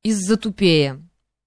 из-за тупее.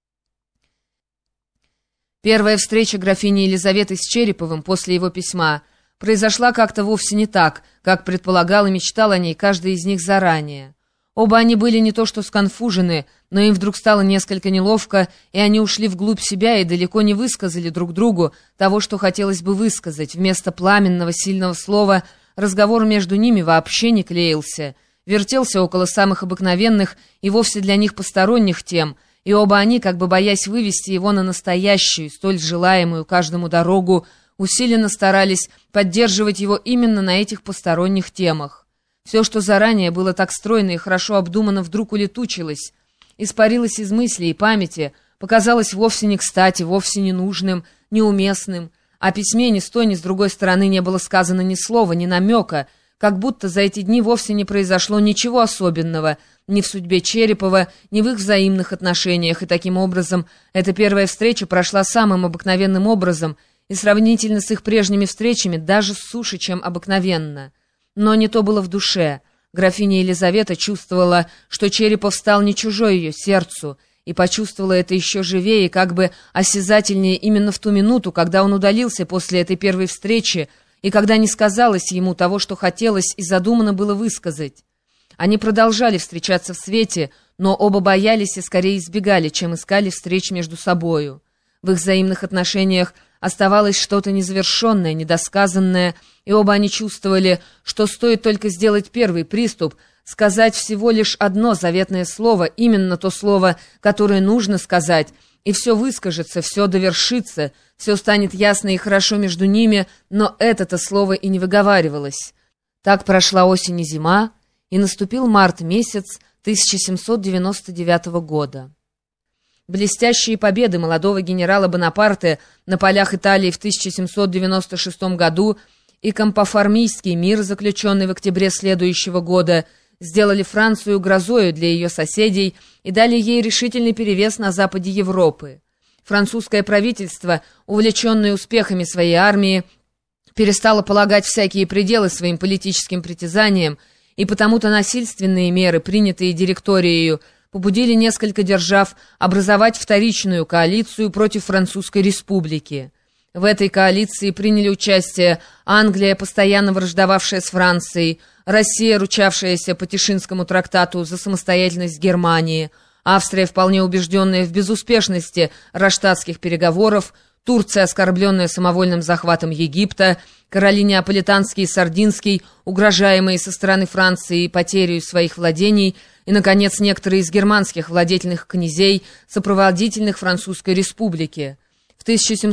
Первая встреча графини Елизаветы с Череповым после его письма произошла как-то вовсе не так, как предполагал и мечтал о ней каждый из них заранее. Оба они были не то что сконфужены, но им вдруг стало несколько неловко, и они ушли вглубь себя и далеко не высказали друг другу того, что хотелось бы высказать. Вместо пламенного, сильного слова разговор между ними вообще не клеился, вертелся около самых обыкновенных и вовсе для них посторонних тем, и оба они, как бы боясь вывести его на настоящую, столь желаемую каждому дорогу, усиленно старались поддерживать его именно на этих посторонних темах. Все, что заранее было так стройно и хорошо обдумано, вдруг улетучилось, испарилось из мысли и памяти, показалось вовсе не кстати, вовсе не нужным, неуместным. О письме ни с той, ни с другой стороны не было сказано ни слова, ни намека, как будто за эти дни вовсе не произошло ничего особенного ни в судьбе Черепова, ни в их взаимных отношениях, и таким образом эта первая встреча прошла самым обыкновенным образом и сравнительно с их прежними встречами даже суше, чем обыкновенно. Но не то было в душе. Графиня Елизавета чувствовала, что Черепов стал не чужой ее сердцу, и почувствовала это еще живее и как бы осязательнее именно в ту минуту, когда он удалился после этой первой встречи, и когда не сказалось ему того, что хотелось и задумано было высказать. Они продолжали встречаться в свете, но оба боялись и скорее избегали, чем искали встреч между собою. В их взаимных отношениях оставалось что-то незавершенное, недосказанное, и оба они чувствовали, что стоит только сделать первый приступ, сказать всего лишь одно заветное слово, именно то слово, которое нужно сказать, и все выскажется, все довершится, все станет ясно и хорошо между ними, но это-то слово и не выговаривалось. Так прошла осень и зима, и наступил март месяц 1799 года. Блестящие победы молодого генерала Бонапарте на полях Италии в 1796 году и Кампоформийский мир, заключенный в октябре следующего года, сделали Францию грозою для ее соседей и дали ей решительный перевес на западе Европы. Французское правительство, увлеченное успехами своей армии, перестало полагать всякие пределы своим политическим притязаниям, и потому-то насильственные меры, принятые директорией, побудили несколько держав образовать вторичную коалицию против Французской республики. В этой коалиции приняли участие Англия, постоянно враждовавшая с Францией, Россия, ручавшаяся по Тишинскому трактату за самостоятельность Германии, Австрия, вполне убежденная в безуспешности раштатских переговоров, Турция, оскорбленная самовольным захватом Египта, короли Неаполитанский и Сардинский, угрожаемые со стороны Франции потерей своих владений, и, наконец, некоторые из германских владетельных князей, сопроводительных Французской республики. В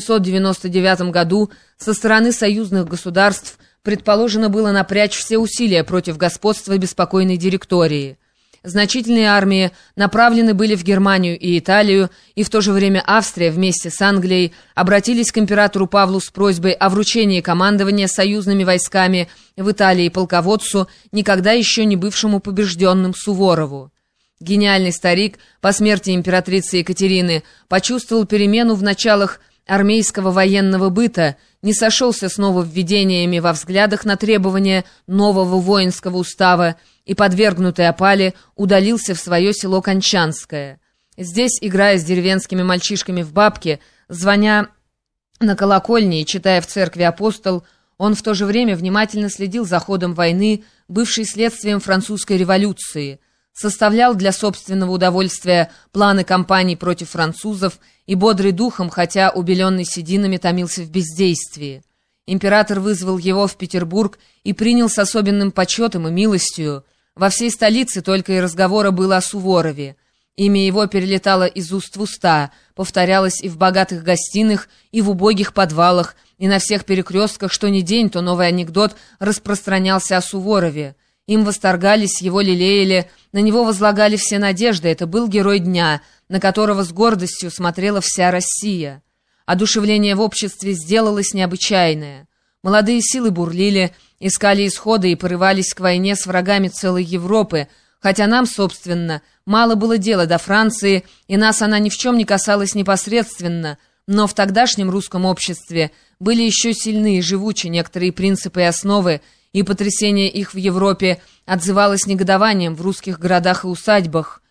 1799 году со стороны союзных государств предположено было напрячь все усилия против господства беспокойной директории. Значительные армии направлены были в Германию и Италию, и в то же время Австрия вместе с Англией обратились к императору Павлу с просьбой о вручении командования союзными войсками в Италии полководцу, никогда еще не бывшему побежденным Суворову. Гениальный старик по смерти императрицы Екатерины почувствовал перемену в началах армейского военного быта, не сошелся с нововведениями во взглядах на требования нового воинского устава и, подвергнутый опале, удалился в свое село Кончанское. Здесь, играя с деревенскими мальчишками в бабки, звоня на колокольне и читая в церкви апостол, он в то же время внимательно следил за ходом войны, бывшей следствием французской революции, составлял для собственного удовольствия планы кампаний против французов и, бодрый духом, хотя убеленный сединами, томился в бездействии. Император вызвал его в Петербург и принял с особенным почетом и милостью. Во всей столице только и разговора было о Суворове. Имя его перелетало из уст в уста, повторялось и в богатых гостиных, и в убогих подвалах, и на всех перекрестках, что ни день, то новый анекдот распространялся о Суворове. Им восторгались, его лелеяли, на него возлагали все надежды. Это был герой дня, на которого с гордостью смотрела вся Россия. Одушевление в обществе сделалось необычайное. Молодые силы бурлили, искали исхода и порывались к войне с врагами целой Европы, хотя нам, собственно, мало было дела до Франции, и нас она ни в чем не касалась непосредственно, но в тогдашнем русском обществе были еще сильны и живучи некоторые принципы и основы, и потрясение их в Европе отзывалось негодованием в русских городах и усадьбах.